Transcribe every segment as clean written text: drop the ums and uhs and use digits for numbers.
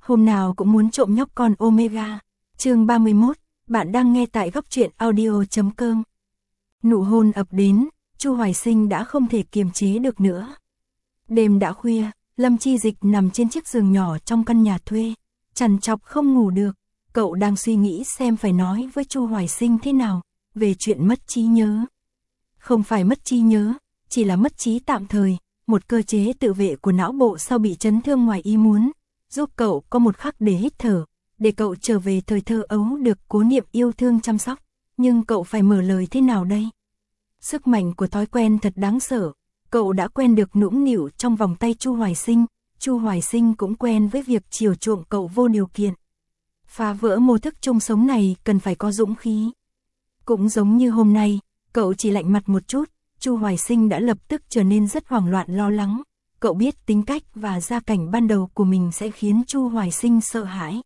hôm nào cũng muốn trộm nhóc con Omega. Chương 31, bạn đang nghe tại góc truyện audio.com. Nụ hôn ập đến, Chu Hoài Sinh đã không thể kiềm chế được nữa. Đêm đã khuya, Lâm Chi Dịch nằm trên chiếc giường nhỏ trong căn nhà thuê, trằn trọc không ngủ được. Cậu đang suy nghĩ xem phải nói với Chu Hoài Sinh thế nào về chuyện mất trí nhớ. Không phải mất trí nhớ, chỉ là mất trí tạm thời, một cơ chế tự vệ của não bộ sau bị chấn thương ngoài ý muốn, giúp cậu có một khắc để hít thở, để cậu trở về thời thơ ấu được Cố Niệm yêu thương chăm sóc. Nhưng cậu phải mở lời thế nào đây? Sức mạnh của thói quen thật đáng sợ. Cậu đã quen được nũng nịu trong vòng tay Chu Hoài Sinh, Chu Hoài Sinh cũng quen với việc chiều chuộng cậu vô điều kiện. Phá vỡ mô thức chung sống này cần phải có dũng khí. Cũng giống như hôm nay, cậu chỉ lạnh mặt một chút, Chu Hoài Sinh đã lập tức trở nên rất hoảng loạn lo lắng. Cậu biết tính cách và gia cảnh ban đầu của mình sẽ khiến Chu Hoài Sinh sợ hãi.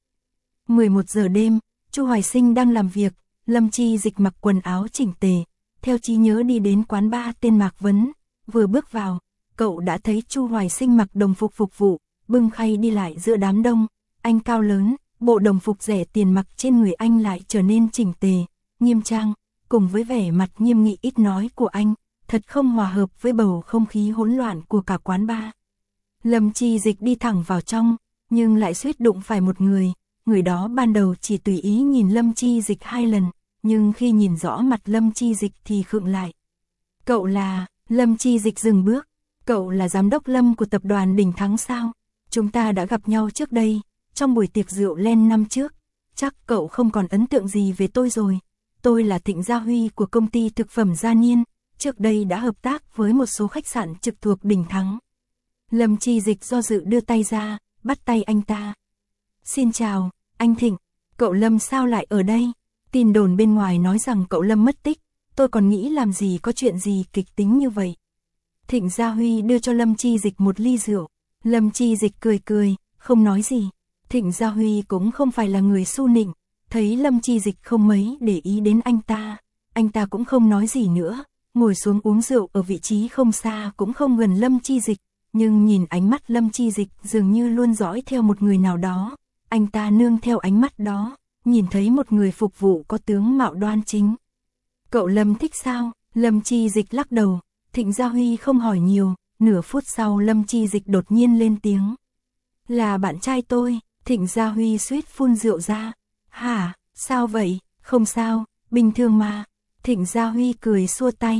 11 giờ đêm, Chu Hoài Sinh đang làm việc, Lâm Chi Dịch mặc quần áo chỉnh tề, theo trí nhớ đi đến quán bar tên Mạc Vấn. Vừa bước vào, cậu đã thấy Chu Hoài Sinh mặc đồng phục phục vụ, bưng khay đi lại giữa đám đông. Anh cao lớn, bộ đồng phục rẻ tiền mặc trên người anh lại trở nên chỉnh tề, nghiêm trang, cùng với vẻ mặt nghiêm nghị ít nói của anh, thật không hòa hợp với bầu không khí hỗn loạn của cả quán bar. Lâm Chi Dịch đi thẳng vào trong, nhưng lại suýt đụng phải một người. Người đó ban đầu chỉ tùy ý nhìn Lâm Chi Dịch 2 lần, nhưng khi nhìn rõ mặt Lâm Chi Dịch thì khựng lại. Cậu là... Lâm Chi Dịch dừng bước. Cậu là giám đốc Lâm của tập đoàn Đình Thắng sao? Chúng ta đã gặp nhau trước đây, trong buổi tiệc rượu Len năm trước. Chắc cậu không còn ấn tượng gì về tôi rồi. Tôi là Thịnh Gia Huy của công ty thực phẩm Gia Niên, trước đây đã hợp tác với một số khách sạn trực thuộc Đình Thắng. Lâm Chi Dịch do dự đưa tay ra, bắt tay anh ta. Xin chào, anh Thịnh, cậu Lâm sao lại ở đây? Tin đồn bên ngoài nói rằng cậu Lâm mất tích, tôi còn nghĩ làm gì có chuyện gì kịch tính như vậy. Thịnh Gia Huy đưa cho Lâm Chi Dịch một ly rượu, Lâm Chi Dịch cười cười, không nói gì. Thịnh Gia Huy cũng không phải là người su nịnh, thấy Lâm Chi Dịch không mấy để ý đến anh ta cũng không nói gì nữa, ngồi xuống uống rượu ở vị trí không xa cũng không gần Lâm Chi Dịch, nhưng nhìn ánh mắt Lâm Chi Dịch dường như luôn dõi theo một người nào đó. Anh ta nương theo ánh mắt đó, nhìn thấy một người phục vụ có tướng mạo đoan chính. Cậu Lâm thích sao? Lâm Chi Dịch lắc đầu. Thịnh Gia Huy không hỏi nhiều. Nửa phút sau Lâm Chi Dịch đột nhiên lên tiếng. Là bạn trai tôi. Thịnh Gia Huy suýt phun rượu ra. Hả? Sao vậy? Không sao, bình thường mà. Thịnh Gia Huy cười xua tay.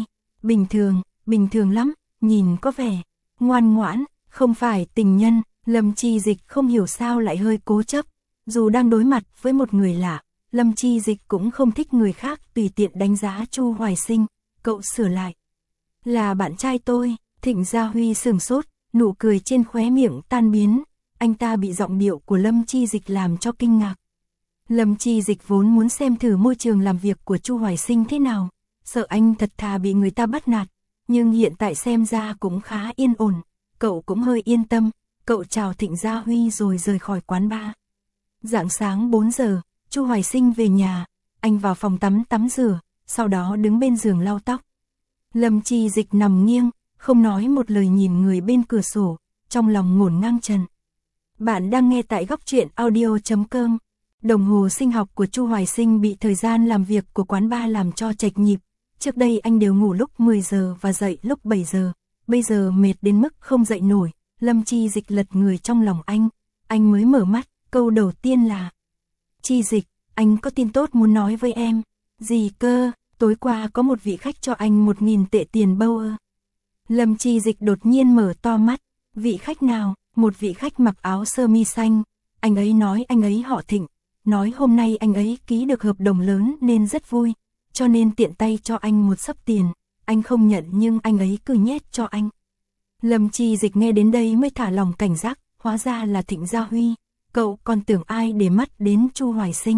Bình thường lắm, nhìn có vẻ ngoan ngoãn, không phải tình nhân. Lâm Chi Dịch không hiểu sao lại hơi cố chấp. Dù đang đối mặt với một người lạ, Lâm Chi Dịch cũng không thích người khác tùy tiện đánh giá Chu Hoài Sinh. Cậu sửa lại. Là bạn trai tôi. Thịnh Gia Huy sửng sốt, nụ cười trên khóe miệng tan biến. Anh ta bị giọng điệu của Lâm Chi Dịch làm cho kinh ngạc. Lâm Chi Dịch vốn muốn xem thử môi trường làm việc của Chu Hoài Sinh thế nào, sợ anh thật thà bị người ta bắt nạt, nhưng hiện tại xem ra cũng khá yên ổn. Cậu cũng hơi yên tâm. Cậu chào Thịnh Gia Huy rồi rời khỏi quán bar. Rạng sáng 4 giờ, Chu Hoài Sinh về nhà, anh vào phòng tắm rửa, sau đó đứng bên giường lau tóc. Lâm Chi Dịch nằm nghiêng, không nói một lời nhìn người bên cửa sổ, trong lòng ngổn ngang trần. Bạn đang nghe tại góc truyện audio.com. Đồng hồ sinh học của Chu Hoài Sinh bị thời gian làm việc của quán bar làm cho chệch nhịp. Trước đây anh đều ngủ lúc 10 giờ và dậy lúc 7 giờ, bây giờ mệt đến mức không dậy nổi. Lâm Chi Dịch lật người trong lòng anh mới mở mắt, câu đầu tiên là: Chi Dịch, anh có tin tốt muốn nói với em. Gì cơ? Tối qua có một vị khách cho anh 1.000 tệ tiền bâu ơ. Lâm Chi Dịch đột nhiên mở to mắt. Vị khách nào? Một vị khách mặc áo sơ mi xanh. Anh ấy nói anh ấy họ Thịnh, nói hôm nay anh ấy ký được hợp đồng lớn nên rất vui, cho nên tiện tay cho anh một xấp tiền. Anh không nhận nhưng anh ấy cứ nhét cho anh. Lâm Chi Dịch nghe đến đây mới thả lòng cảnh giác, hóa ra là Thịnh Gia Huy. Cậu còn tưởng ai để mắt đến Chu Hoài Sinh.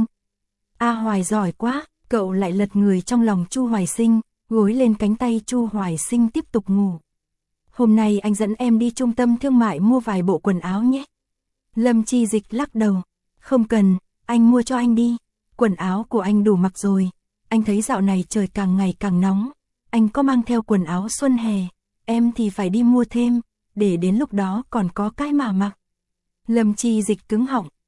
A Hoài giỏi quá. Cậu lại lật người trong lòng Chu Hoài Sinh, gối lên cánh tay Chu Hoài Sinh tiếp tục ngủ. Hôm nay anh dẫn em đi trung tâm thương mại mua vài bộ quần áo nhé. Lâm Chi Dịch lắc đầu. Không cần, anh mua cho anh đi. Quần áo của anh đủ mặc rồi. Anh thấy dạo này trời càng ngày càng nóng. Anh có mang theo quần áo xuân hè. Em thì phải đi mua thêm, để đến lúc đó còn có cái mà mặc. Lâm Chi Dịch cứng họng,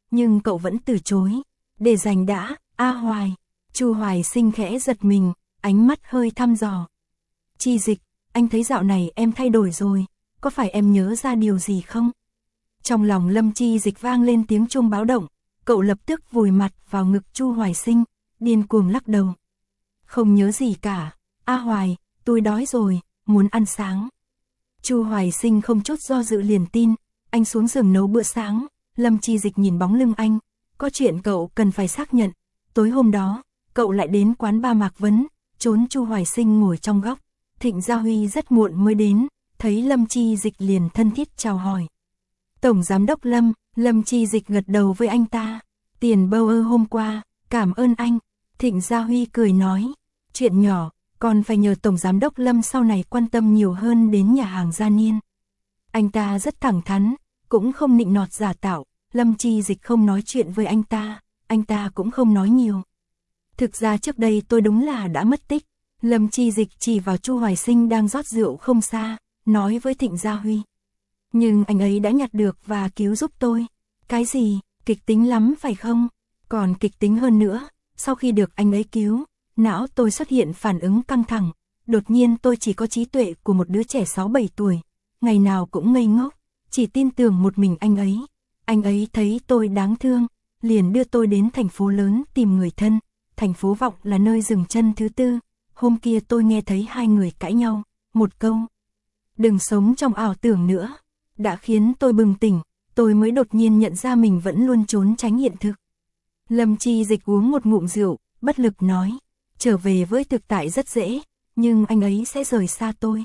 nhưng cậu vẫn từ chối. Để dành đã, A Hoài. Chu Hoài Sinh khẽ giật mình, ánh mắt hơi thăm dò. Chi Dịch, anh thấy dạo này em thay đổi rồi, có phải em nhớ ra điều gì không? Trong lòng Lâm Chi Dịch vang lên tiếng chuông báo động, cậu lập tức vùi mặt vào ngực Chu Hoài Sinh, điên cuồng lắc đầu. Không nhớ gì cả, A Hoài, tôi đói rồi, muốn ăn sáng. Chu Hoài Sinh không chút do dự liền tin, anh xuống giường nấu bữa sáng. Lâm Chi Dịch nhìn bóng lưng anh, có chuyện cậu cần phải xác nhận. Tối hôm đó, cậu lại đến quán ba Mạc Vấn, trốn Chu Hoài Sinh ngồi trong góc. Thịnh Gia Huy rất muộn mới đến, thấy Lâm Chi Dịch liền thân thiết chào hỏi. Tổng Giám đốc Lâm, Lâm Chi Dịch gật đầu với anh ta. Tiền Bauer hôm qua, cảm ơn anh. Thịnh Gia Huy cười nói, chuyện nhỏ, còn phải nhờ Tổng Giám đốc Lâm sau này quan tâm nhiều hơn đến nhà hàng Gia Niên. Anh ta rất thẳng thắn, cũng không nịnh nọt giả tạo. Lâm Chi Dịch không nói chuyện với anh ta cũng không nói nhiều. Thực ra trước đây tôi đúng là đã mất tích. Lâm Chi Dịch chỉ vào Chu Hoài Sinh đang rót rượu không xa, nói với Thịnh Gia Huy. Nhưng anh ấy đã nhặt được và cứu giúp tôi. Cái gì, kịch tính lắm phải không? Còn kịch tính hơn nữa, sau khi được anh ấy cứu, não tôi xuất hiện phản ứng căng thẳng. Đột nhiên tôi chỉ có trí tuệ của một đứa trẻ 6-7 tuổi, ngày nào cũng ngây ngốc, chỉ tin tưởng một mình anh ấy. Anh ấy thấy tôi đáng thương, liền đưa tôi đến thành phố lớn tìm người thân. Thành phố Vọng là nơi dừng chân thứ tư. Hôm kia tôi nghe thấy hai người cãi nhau, một câu. Đừng sống trong ảo tưởng nữa. Đã khiến tôi bừng tỉnh, tôi mới đột nhiên nhận ra mình vẫn luôn trốn tránh hiện thực. Lâm Chi Dịch uống một ngụm rượu, bất lực nói. Trở về với thực tại rất dễ, nhưng anh ấy sẽ rời xa tôi.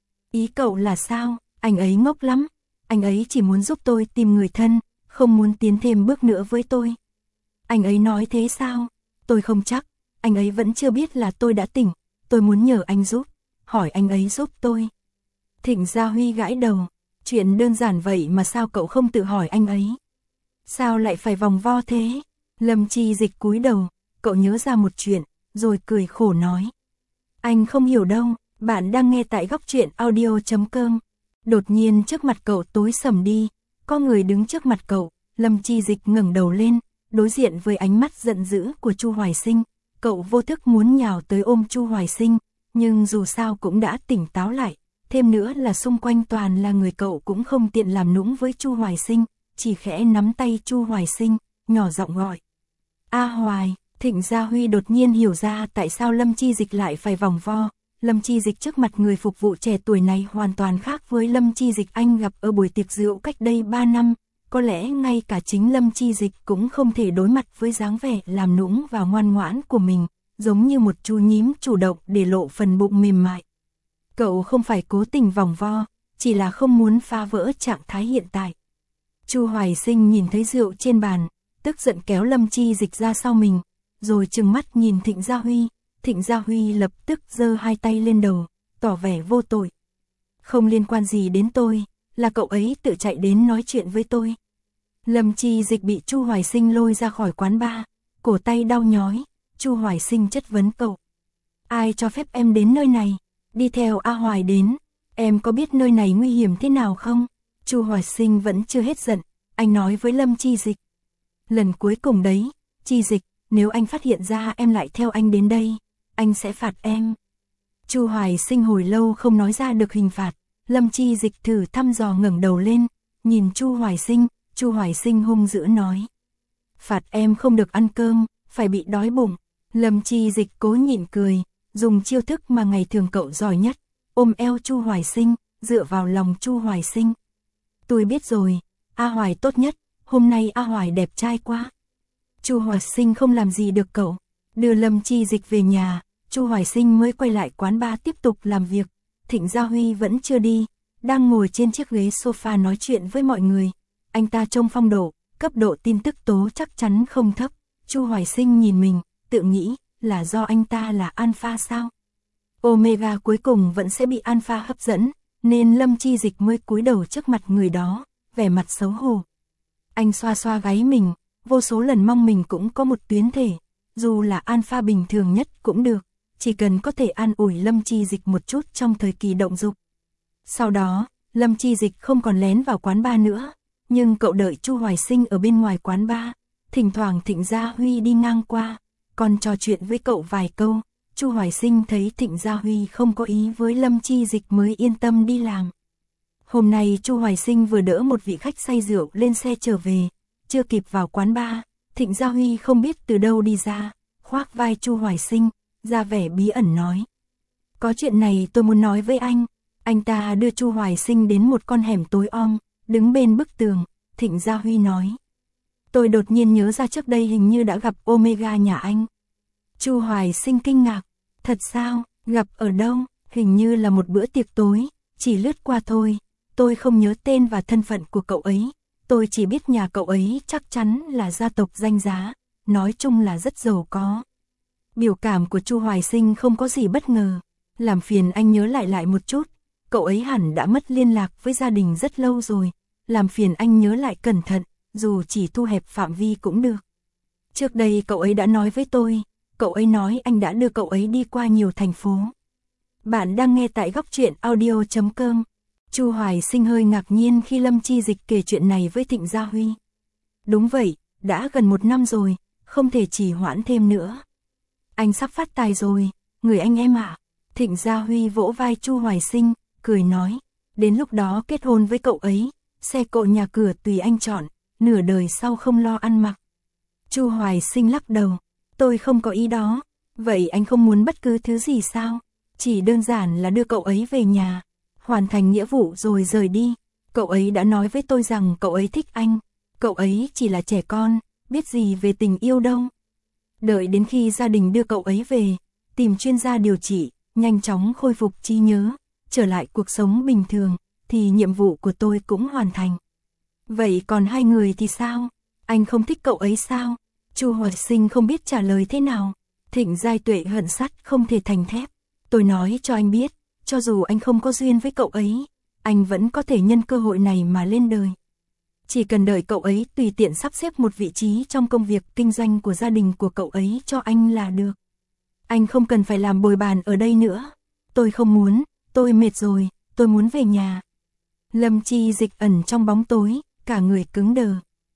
Ý cậu là sao? Anh ấy ngốc lắm. Anh ấy chỉ muốn giúp tôi tìm người thân, không muốn tiến thêm bước nữa với tôi. Anh ấy nói thế sao? Tôi không chắc. Anh ấy vẫn chưa biết là tôi đã tỉnh. Tôi muốn nhờ anh giúp. Hỏi anh ấy giúp tôi. Thịnh Gia Huy gãi đầu. Chuyện đơn giản vậy mà sao cậu không tự hỏi anh ấy? Sao lại phải vòng vo thế? Lâm Chi Dịch cúi đầu. Cậu nhớ ra một chuyện, rồi cười khổ nói. Anh không hiểu đâu. Bạn đang nghe tại góc truyện audio.com. Đột nhiên trước mặt cậu tối sầm đi. Có người đứng trước mặt cậu. Lâm Chi Dịch ngẩng đầu lên, đối diện với ánh mắt giận dữ của Chu Hoài Sinh. Cậu vô thức muốn nhào tới ôm Chu Hoài Sinh, nhưng dù sao cũng đã tỉnh táo lại. Thêm nữa là xung quanh toàn là người, cậu cũng không tiện làm nũng với Chu Hoài Sinh, chỉ khẽ nắm tay Chu Hoài Sinh, nhỏ giọng gọi. A Hoài. Thịnh Gia Huy đột nhiên hiểu ra tại sao Lâm Chi Dịch lại phải vòng vo. Lâm Chi Dịch trước mặt người phục vụ trẻ tuổi này hoàn toàn khác với Lâm Chi Dịch anh gặp ở buổi tiệc rượu cách đây 3 năm. Có lẽ ngay cả chính Lâm Chi Dịch cũng không thể đối mặt với dáng vẻ làm nũng và ngoan ngoãn của mình, giống như một chú nhím chủ động để lộ phần bụng mềm mại. Cậu không phải cố tình vòng vo, chỉ là không muốn phá vỡ trạng thái hiện tại. Chu Hoài Sinh nhìn thấy rượu trên bàn, tức giận kéo Lâm Chi Dịch ra sau mình, rồi trừng mắt nhìn Thịnh Gia Huy. Thịnh Gia Huy lập tức giơ hai tay lên đầu, tỏ vẻ vô tội. Không liên quan gì đến tôi, là cậu ấy tự chạy đến nói chuyện với tôi. Lâm Chi Dịch bị Chu Hoài Sinh lôi ra khỏi quán bar, cổ tay đau nhói. Chu Hoài Sinh chất vấn cậu. Ai cho phép em đến nơi này? Đi theo A Hoài đến. Em có biết nơi này nguy hiểm thế nào không? Chu Hoài Sinh vẫn chưa hết giận. Anh nói với Lâm Chi Dịch. Lần cuối cùng đấy, Chi Dịch, nếu anh phát hiện ra em lại theo anh đến đây, anh sẽ phạt em. Chu Hoài Sinh hồi lâu không nói ra được hình phạt. Lâm Chi Dịch thử thăm dò ngẩng đầu lên, nhìn Chu Hoài Sinh. Chu Hoài Sinh hung dữ nói. Phạt em không được ăn cơm, phải bị đói bụng. Lâm Chi Dịch cố nhịn cười, dùng chiêu thức mà ngày thường cậu giỏi nhất, ôm eo Chu Hoài Sinh, dựa vào lòng Chu Hoài Sinh. Tôi biết rồi, A Hoài tốt nhất, hôm nay A Hoài đẹp trai quá. Chu Hoài Sinh không làm gì được cậu, đưa Lâm Chi Dịch về nhà. Chu Hoài Sinh mới quay lại quán bar tiếp tục làm việc. Thịnh Gia Huy vẫn chưa đi, đang ngồi trên chiếc ghế sofa nói chuyện với mọi người. Anh ta trông phong độ, cấp độ tin tức tố chắc chắn không thấp. Chu Hoài Sinh nhìn mình, tự nghĩ, là do anh ta là alpha sao? Omega cuối cùng vẫn sẽ bị alpha hấp dẫn, nên Lâm Chi Dịch mới cúi đầu trước mặt người đó, vẻ mặt xấu hổ. Anh xoa xoa gáy mình, vô số lần mong mình cũng có một tuyến thể, dù là alpha bình thường nhất cũng được, chỉ cần có thể an ủi Lâm Chi Dịch một chút trong thời kỳ động dục. Sau đó, Lâm Chi Dịch không còn lén vào quán bar nữa, nhưng cậu đợi Chu Hoài Sinh ở bên ngoài quán bar, thỉnh thoảng Thịnh Gia Huy đi ngang qua, còn trò chuyện với cậu vài câu. Chu Hoài Sinh thấy Thịnh Gia Huy không có ý với Lâm Chi Dịch mới yên tâm đi làm. Hôm nay Chu Hoài Sinh vừa đỡ một vị khách say rượu lên xe trở về, chưa kịp vào quán bar, Thịnh Gia Huy không biết từ đâu đi ra, khoác vai Chu Hoài Sinh, ra vẻ bí ẩn nói. Có chuyện này tôi muốn nói với anh. Anh ta đưa Chu Hoài Sinh đến một con hẻm tối om, đứng bên bức tường, Thịnh Gia Huy nói. Tôi đột nhiên nhớ ra trước đây hình như đã gặp Omega nhà anh. Chu Hoài Sinh kinh ngạc. Thật sao, gặp ở đâu? Hình như là một bữa tiệc tối, chỉ lướt qua thôi. Tôi không nhớ tên và thân phận của cậu ấy. Tôi chỉ biết nhà cậu ấy chắc chắn là gia tộc danh giá, nói chung là rất giàu có. Biểu cảm của Chu Hoài Sinh không có gì bất ngờ. Làm phiền anh nhớ lại một chút. Cậu ấy hẳn đã mất liên lạc với gia đình rất lâu rồi. Làm phiền anh nhớ lại cẩn thận, dù chỉ thu hẹp phạm vi cũng được. Trước đây cậu ấy đã nói với tôi, cậu ấy nói anh đã đưa cậu ấy đi qua nhiều thành phố. Bạn đang nghe tại góc truyện audio.com. Chu Hoài Sinh hơi ngạc nhiên khi Lâm Chi Dịch kể chuyện này với Thịnh Gia Huy. Đúng vậy, đã gần 1 năm rồi, không thể trì hoãn thêm nữa. Anh sắp phát tài rồi, người anh em ạ. Thịnh Gia Huy vỗ vai Chu Hoài Sinh, cười nói, đến lúc đó kết hôn với cậu ấy, xe cộ nhà cửa tùy anh chọn, nửa đời sau không lo ăn mặc. Chu Hoài Sinh lắc đầu, tôi không có ý đó. Vậy anh không muốn bất cứ thứ gì sao? Chỉ đơn giản là đưa cậu ấy về nhà, hoàn thành nghĩa vụ rồi rời đi. Cậu ấy đã nói với tôi rằng cậu ấy thích anh. Cậu ấy chỉ là trẻ con, biết gì về tình yêu đâu. Đợi đến khi gia đình đưa cậu ấy về, tìm chuyên gia điều trị, nhanh chóng khôi phục trí nhớ, trở lại cuộc sống bình thường, thì nhiệm vụ của tôi cũng hoàn thành. Vậy còn hai người thì sao? Anh không thích cậu ấy sao? Chu Hoài Sinh không biết trả lời thế nào. Thịnh Giai Tuệ hận sắt không thể thành thép. Tôi nói cho anh biết, cho dù anh không có duyên với cậu ấy, anh vẫn có thể nhân cơ hội này mà lên đời. Chỉ cần đợi cậu ấy tùy tiện sắp xếp một vị trí trong công việc kinh doanh của gia đình của cậu ấy cho anh là được. Anh không cần phải làm bồi bàn ở đây nữa. Tôi không muốn, tôi mệt rồi, tôi muốn về nhà. Lâm Chi Dịch ẩn trong bóng tối, cả người cứng đờ.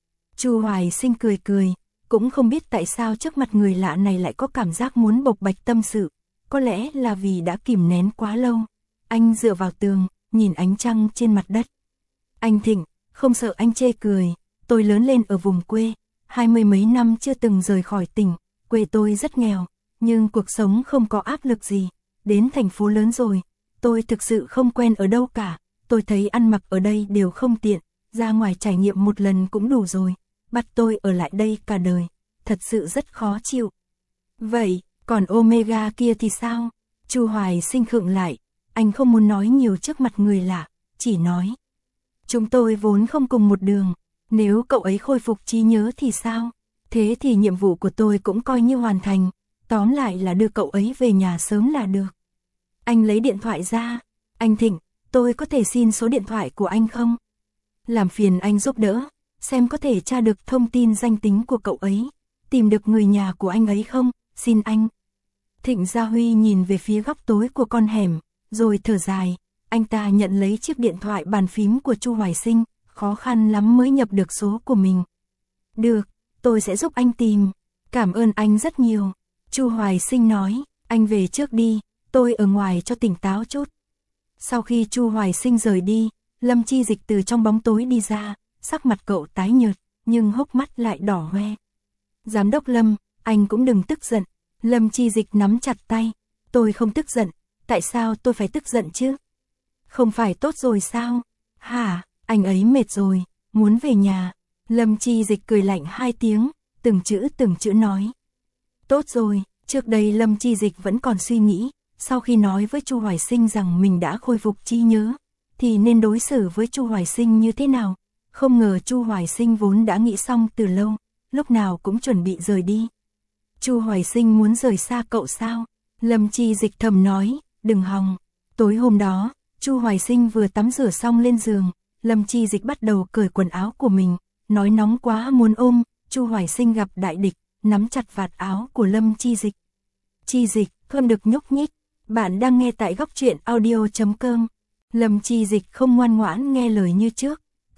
Chu Hoài Sinh cười cười, cũng không biết tại sao trước mặt người lạ này lại có cảm giác muốn bộc bạch tâm sự. Có lẽ là vì đã kìm nén quá lâu. Anh dựa vào tường, nhìn ánh trăng trên mặt đất. Anh Thịnh, không sợ anh chê cười, tôi lớn lên ở vùng quê, 20 mấy năm chưa từng rời khỏi tỉnh, quê tôi rất nghèo, nhưng cuộc sống không có áp lực gì. Đến thành phố lớn rồi, tôi thực sự không quen ở đâu cả, tôi thấy ăn mặc ở đây đều không tiện, ra ngoài trải nghiệm một lần cũng đủ rồi, bắt tôi ở lại đây cả đời, thật sự rất khó chịu. Vậy, còn Omega kia thì sao? Chu Hoài Sinh khựng lại, anh không muốn nói nhiều trước mặt người lạ, chỉ nói. Chúng tôi vốn không cùng một đường, nếu cậu ấy khôi phục trí nhớ thì sao? Thế thì nhiệm vụ của tôi cũng coi như hoàn thành, tóm lại là đưa cậu ấy về nhà sớm là được. Anh lấy điện thoại ra, anh Thịnh, tôi có thể xin số điện thoại của anh không? Làm phiền anh giúp đỡ, xem có thể tra được thông tin danh tính của cậu ấy, tìm được người nhà của anh ấy không, xin anh. Thịnh Gia Huy nhìn về phía góc tối của con hẻm, rồi thở dài, anh ta nhận lấy chiếc điện thoại bàn phím của Chu Hoài Sinh, khó khăn lắm mới nhập được số của mình. Được, tôi sẽ giúp anh tìm, cảm ơn anh rất nhiều. Chu Hoài Sinh nói, anh về trước đi, tôi ở ngoài cho tỉnh táo chút. Sau khi Chu Hoài Sinh rời đi, Lâm Chi Dịch từ trong bóng tối đi ra, sắc mặt cậu tái nhợt, nhưng hốc mắt lại đỏ hoe. Giám đốc Lâm, anh cũng đừng tức giận. Lâm Chi Dịch nắm chặt tay, tôi không tức giận, tại sao tôi phải tức giận chứ? Không phải tốt rồi sao? Hả, anh ấy mệt rồi, muốn về nhà. Lâm Chi Dịch cười lạnh 2 tiếng, từng chữ nói. Tốt rồi, trước đây Lâm Chi Dịch vẫn còn suy nghĩ, sau khi nói với Chu Hoài Sinh rằng mình đã khôi phục trí nhớ, thì nên đối xử với Chu Hoài Sinh như thế nào? Không ngờ Chu Hoài Sinh vốn đã nghĩ xong từ lâu, lúc nào cũng chuẩn bị rời đi. Chu Hoài Sinh muốn rời xa cậu sao? Lâm Chi Dịch thầm nói, đừng hòng. Tối hôm đó, Chu Hoài Sinh vừa tắm rửa xong lên giường, Lâm Chi Dịch bắt đầu cởi quần áo của mình, nói nóng quá muốn ôm. Chu Hoài Sinh gặp đại địch, nắm chặt vạt áo của Lâm Chi Dịch. Chi Dịch, không được nhúc nhích. Bạn đang nghe tại góc truyện audio.com. Lâm Chi Dịch không ngoan ngoãn nghe lời như trước,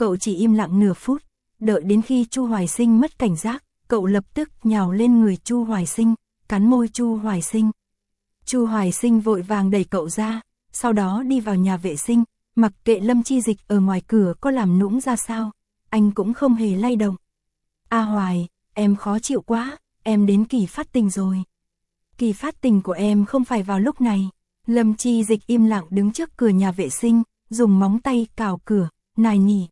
cậu chỉ im lặng nửa phút, đợi đến khi Chu Hoài Sinh mất cảnh giác, cậu lập tức nhào lên người Chu Hoài Sinh, cắn môi Chu Hoài Sinh. Chu Hoài Sinh vội vàng đẩy cậu ra, sau đó đi vào nhà vệ sinh, mặc kệ Lâm Chi Dịch ở ngoài cửa có làm nũng ra sao, anh cũng không hề lay động. A Hoài, em khó chịu quá, em đến kỳ phát tình rồi. Kỳ phát tình của em không phải vào lúc này. Lâm Chi Dịch im lặng đứng trước cửa nhà vệ sinh, dùng móng tay cào cửa, nài nỉ.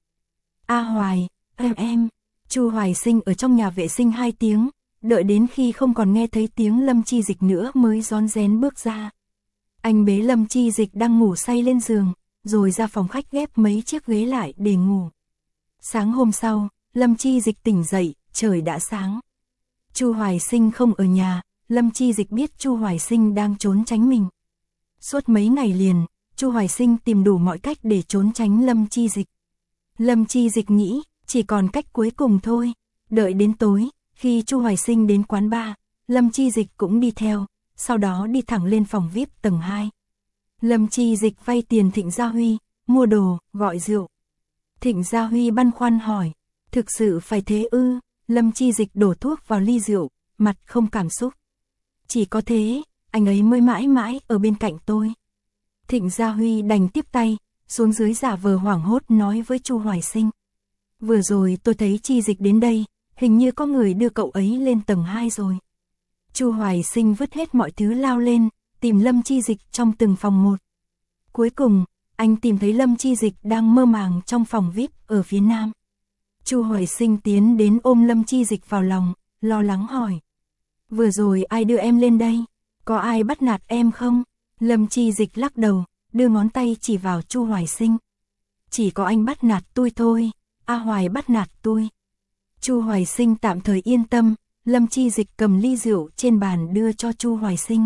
A Hoài, em. Chu Hoài Sinh ở trong nhà vệ sinh 2 tiếng, đợi đến khi không còn nghe thấy tiếng Lâm Chi Dịch nữa mới rón rén bước ra. Anh bế Lâm Chi Dịch đang ngủ say lên giường, rồi ra phòng khách ghép mấy chiếc ghế lại để ngủ. Sáng hôm sau, Lâm Chi Dịch tỉnh dậy, trời đã sáng. Chu Hoài Sinh không ở nhà, Lâm Chi Dịch biết Chu Hoài Sinh đang trốn tránh mình. Suốt mấy ngày liền, Chu Hoài Sinh tìm đủ mọi cách để trốn tránh Lâm Chi Dịch. Lâm Chi Dịch nghĩ, chỉ còn cách cuối cùng thôi. Đợi đến tối, khi Chu Hoài Sinh đến quán bar, Lâm Chi Dịch cũng đi theo, sau đó đi thẳng lên phòng VIP tầng 2. Lâm Chi Dịch vay tiền Thịnh Gia Huy, mua đồ, gọi rượu. Thịnh Gia Huy băn khoăn hỏi, thực sự phải thế ư? Lâm Chi Dịch đổ thuốc vào ly rượu, mặt không cảm xúc. Chỉ có thế, anh ấy mới mãi mãi ở bên cạnh tôi. Thịnh Gia Huy đành tiếp tay, xuống dưới giả vờ hoảng hốt nói với Chu Hoài Sinh. Vừa rồi tôi thấy Chi Dịch đến đây, hình như có người đưa cậu ấy lên tầng 2 rồi. Chu Hoài Sinh vứt hết mọi thứ lao lên, tìm Lâm Chi Dịch trong từng phòng một. Cuối cùng, anh tìm thấy Lâm Chi Dịch đang mơ màng trong phòng VIP ở phía nam. Chu Hoài Sinh tiến đến ôm Lâm Chi Dịch vào lòng, lo lắng hỏi. Vừa rồi ai đưa em lên đây? Có ai bắt nạt em không? Lâm Chi Dịch lắc đầu, đưa ngón tay chỉ vào Chu Hoài Sinh. Chỉ có anh bắt nạt tôi thôi, A Hoài bắt nạt tôi. Chu Hoài Sinh tạm thời yên tâm, Lâm Chi Dịch cầm ly rượu trên bàn đưa cho Chu Hoài Sinh.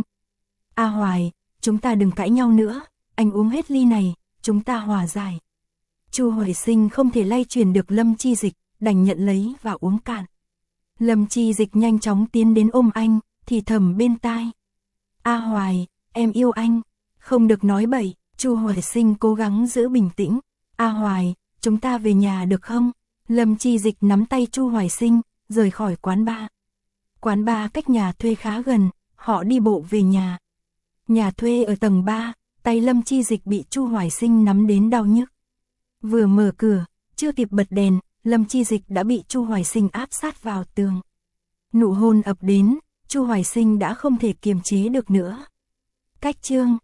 A Hoài, chúng ta đừng cãi nhau nữa, anh uống hết ly này, chúng ta hòa giải. Chu Hoài Sinh không thể lay chuyển được Lâm Chi Dịch, đành nhận lấy và uống cạn. Lâm Chi Dịch nhanh chóng tiến đến ôm anh, thì thầm bên tai. A Hoài, em yêu anh, không được nói bậy. Chu Hoài Sinh cố gắng giữ bình tĩnh. A Hoài, chúng ta về nhà được không? Lâm Chi Dịch nắm tay Chu Hoài Sinh, rời khỏi quán bar. Quán bar cách nhà thuê khá gần, họ đi bộ về nhà. Nhà thuê ở tầng 3, tay Lâm Chi Dịch bị Chu Hoài Sinh nắm đến đau nhức. Vừa mở cửa, chưa kịp bật đèn, Lâm Chi Dịch đã bị Chu Hoài Sinh áp sát vào tường. Nụ hôn ập đến, Chu Hoài Sinh đã không thể kiềm chế được nữa. Cách chương